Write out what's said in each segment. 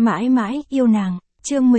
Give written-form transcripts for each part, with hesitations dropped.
Mãi mãi yêu nàng, chương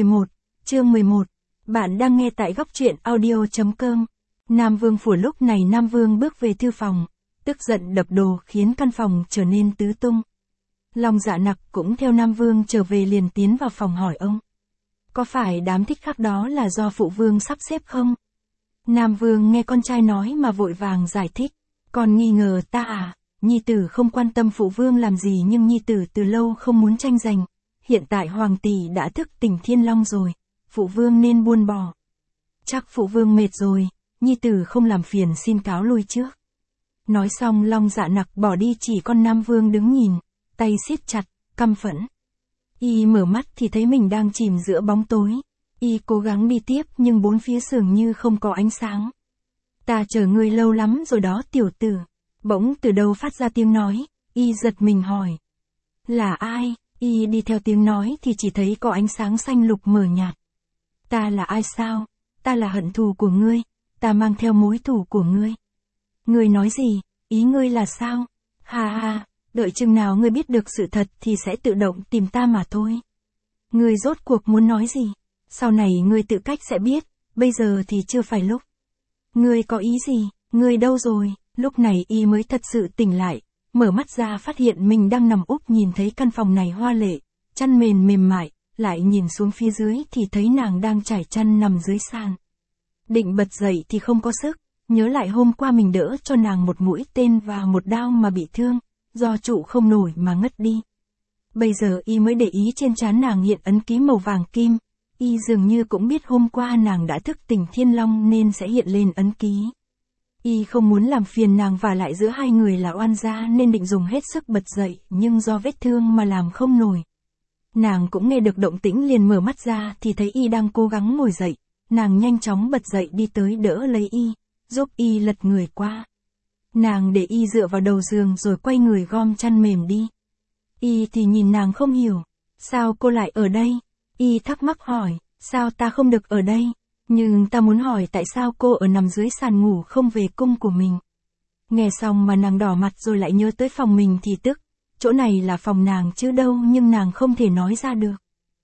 11. Bạn đang nghe tại góc truyện audio.com. Nam Vương phủ. Lúc này Nam Vương bước về thư phòng, tức giận đập đồ khiến căn phòng trở nên tứ tung. Long Dạ Nặc cũng theo Nam Vương trở về, liền tiến vào phòng hỏi ông. Có phải đám thích khách đó là do phụ vương sắp xếp không? Nam Vương nghe con trai nói mà vội vàng giải thích. Còn nghi ngờ ta à? Nhi tử không quan tâm phụ vương làm gì, nhưng nhi tử từ lâu không muốn tranh giành. Hiện tại hoàng tỷ đã thức tỉnh Thiên Long rồi, phụ vương nên buông bỏ. Chắc phụ vương mệt rồi, nhi tử không làm phiền, xin cáo lui trước. Nói xong Long Dạ Nặc bỏ đi, chỉ con Nam Vương đứng nhìn, tay siết chặt, căm phẫn. Y mở mắt thì thấy mình đang chìm giữa bóng tối. Y cố gắng đi tiếp nhưng bốn phía dường như không có ánh sáng. Ta chờ ngươi lâu lắm rồi đó tiểu tử. Bỗng từ đâu phát ra tiếng nói. Y giật mình hỏi. Là ai? Y đi theo tiếng nói thì chỉ thấy có ánh sáng xanh lục mờ nhạt. Ta là ai sao? Ta là hận thù của ngươi. Ta mang theo mối thù của ngươi. Ngươi nói gì? Ý ngươi là sao? Ha ha, đợi chừng nào ngươi biết được sự thật thì sẽ tự động tìm ta mà thôi. Ngươi rốt cuộc muốn nói gì? Sau này ngươi tự cách sẽ biết, bây giờ thì chưa phải lúc. Ngươi có ý gì? Ngươi đâu rồi? Lúc này Y mới thật sự tỉnh lại, mở mắt ra phát hiện mình đang nằm úp, nhìn thấy căn phòng này hoa lệ, chăn mền mềm mại, lại nhìn xuống phía dưới thì thấy nàng đang trải chăn nằm dưới sàn. Định bật dậy thì không có sức, nhớ lại hôm qua mình đỡ cho nàng một mũi tên và một đao mà bị thương, do trụ không nổi mà ngất đi. Bây giờ Y mới để ý trên trán nàng hiện ấn ký màu vàng kim. Y dường như cũng biết hôm qua nàng đã thức tỉnh Thiên Long nên sẽ hiện lên ấn ký. Y không muốn làm phiền nàng, và lại giữa hai người là oan gia nên định dùng hết sức bật dậy, nhưng do vết thương mà làm không nổi. Nàng cũng nghe được động tĩnh liền mở mắt ra thì thấy Y đang cố gắng ngồi dậy. Nàng nhanh chóng bật dậy đi tới đỡ lấy Y, giúp Y lật người qua. Nàng để Y dựa vào đầu giường rồi quay người gom chăn mềm đi. Y thì nhìn nàng không hiểu. Sao cô lại ở đây? Y thắc mắc hỏi, sao ta không được ở đây? Nhưng ta muốn hỏi tại sao cô ở nằm dưới sàn ngủ không về cung của mình. Nghe xong mà nàng đỏ mặt rồi lại nhớ tới phòng mình thì tức. Chỗ này là phòng nàng chứ đâu, nhưng nàng không thể nói ra được.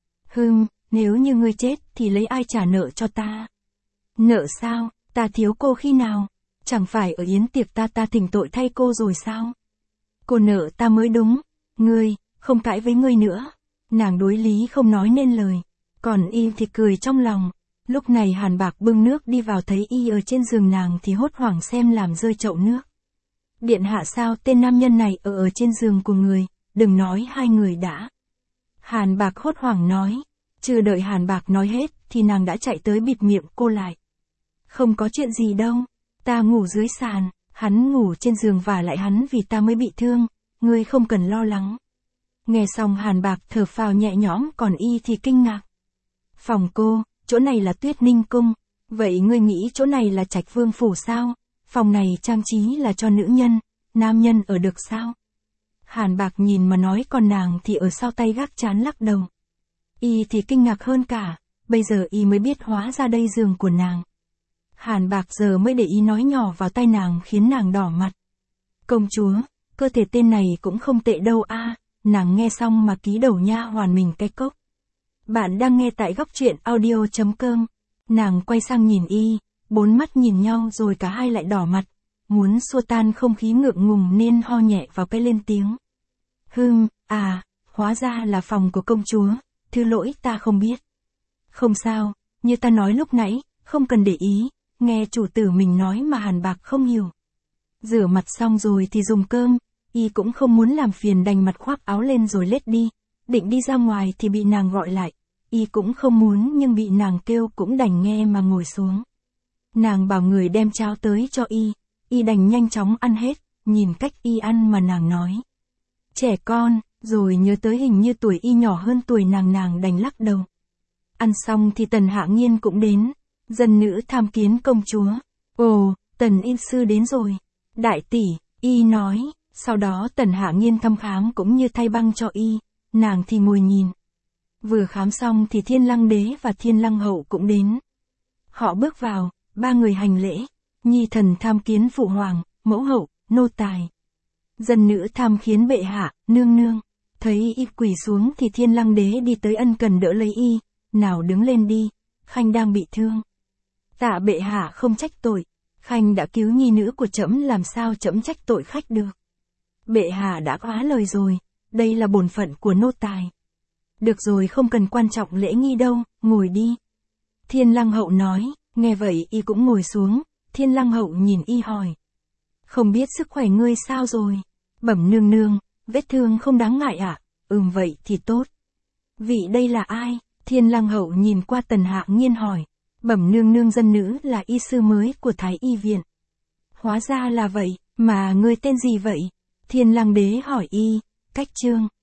Nếu như ngươi chết thì lấy ai trả nợ cho ta? Nợ sao? Ta thiếu cô khi nào? Chẳng phải ở yến tiệc ta thỉnh tội thay cô rồi sao? Cô nợ ta mới đúng. Ngươi, không cãi với ngươi nữa. Nàng đối lý không nói nên lời. Còn Y thì cười trong lòng. Lúc này Hàn Bạc bưng nước đi vào, thấy Y ở trên giường nàng thì hốt hoảng xem làm rơi chậu nước. Điện hạ, sao tên nam nhân này ở trên giường của người, đừng nói hai người đã. Hàn Bạc hốt hoảng nói. Chưa đợi Hàn Bạc nói hết thì nàng đã chạy tới bịt miệng cô lại. Không có chuyện gì đâu. Ta ngủ dưới sàn, hắn ngủ trên giường, và lại hắn vì ta mới bị thương. Ngươi không cần lo lắng. Nghe xong Hàn Bạc thở phào nhẹ nhõm, còn Y thì kinh ngạc. Phòng cô, chỗ này là Tuyết Ninh cung. Vậy ngươi nghĩ chỗ này là Trạch Vương phủ sao? Phòng này trang trí là cho nữ nhân, nam nhân ở được sao? Hàn Bạc nhìn mà nói, còn nàng thì ở sau tay gác trán lắc đầu. Y thì kinh ngạc hơn cả, bây giờ Y mới biết hóa ra đây giường của nàng. Hàn Bạc giờ mới để ý nói nhỏ vào tai nàng khiến nàng đỏ mặt. Công chúa, cơ thể tên này cũng không tệ đâu a. Nàng nghe xong mà ký đầu nha hoàn mình cái cốc. Bạn đang nghe tại góc truyện audio.com. Nàng quay sang nhìn Y, bốn mắt nhìn nhau rồi cả hai lại đỏ mặt. Muốn xua tan không khí ngượng ngùng nên ho nhẹ vào cái lên tiếng. Hóa ra là phòng của công chúa. Thứ lỗi, ta không biết. Không sao, như ta nói lúc nãy, không cần để ý. Nghe chủ tử mình nói mà Hàn Bạc không hiểu. Rửa mặt xong rồi thì dùng cơm. Y cũng không muốn làm phiền, đành mặt khoác áo lên rồi lết đi. Định đi ra ngoài thì bị nàng gọi lại. Y cũng không muốn nhưng bị nàng kêu cũng đành nghe mà ngồi xuống. Nàng bảo người đem cháo tới cho Y. Y đành nhanh chóng ăn hết. Nhìn cách Y ăn mà nàng nói. Trẻ con, rồi nhớ tới hình như tuổi Y nhỏ hơn tuổi nàng đành lắc đầu. Ăn xong thì Tần Hạ Nghiên cũng đến. Dân nữ tham kiến công chúa. Ồ, Tần y sư đến rồi. Đại tỷ, Y nói. Sau đó Tần Hạ Nghiên thăm khám cũng như thay băng cho Y. Nàng thì ngồi nhìn. Vừa khám xong thì Thiên Lăng đế và Thiên Lăng hậu cũng đến. Họ bước vào, ba người hành lễ. Nhi thần tham kiến phụ hoàng, mẫu hậu, nô tài. Dân nữ tham kiến bệ hạ, nương nương. Thấy y quỳ xuống thì Thiên Lăng Đế đi tới ân cần đỡ lấy y, nào đứng lên đi, Khanh đang bị thương. Tạ bệ hạ không trách tội, Khanh đã cứu nhi nữ của trẫm, làm sao trẫm trách tội khách được. Bệ hạ đã quá lời rồi, đây là bổn phận của nô tài. Được rồi, không cần quan trọng lễ nghi đâu, ngồi đi. Thiên Lăng Hậu nói, nghe vậy y cũng ngồi xuống, Thiên Lăng Hậu nhìn y hỏi. Không biết sức khỏe ngươi sao rồi? Bẩm nương nương, vết thương không đáng ngại ạ. Vậy thì tốt. Vị đây là ai? Thiên Lăng Hậu nhìn qua Tần Hạo Nhiên hỏi. Bẩm nương nương, dân nữ là y sư mới của Thái Y viện. Hóa ra là vậy, mà ngươi tên gì vậy? Thiên Lăng Đế hỏi y. Cách Trương.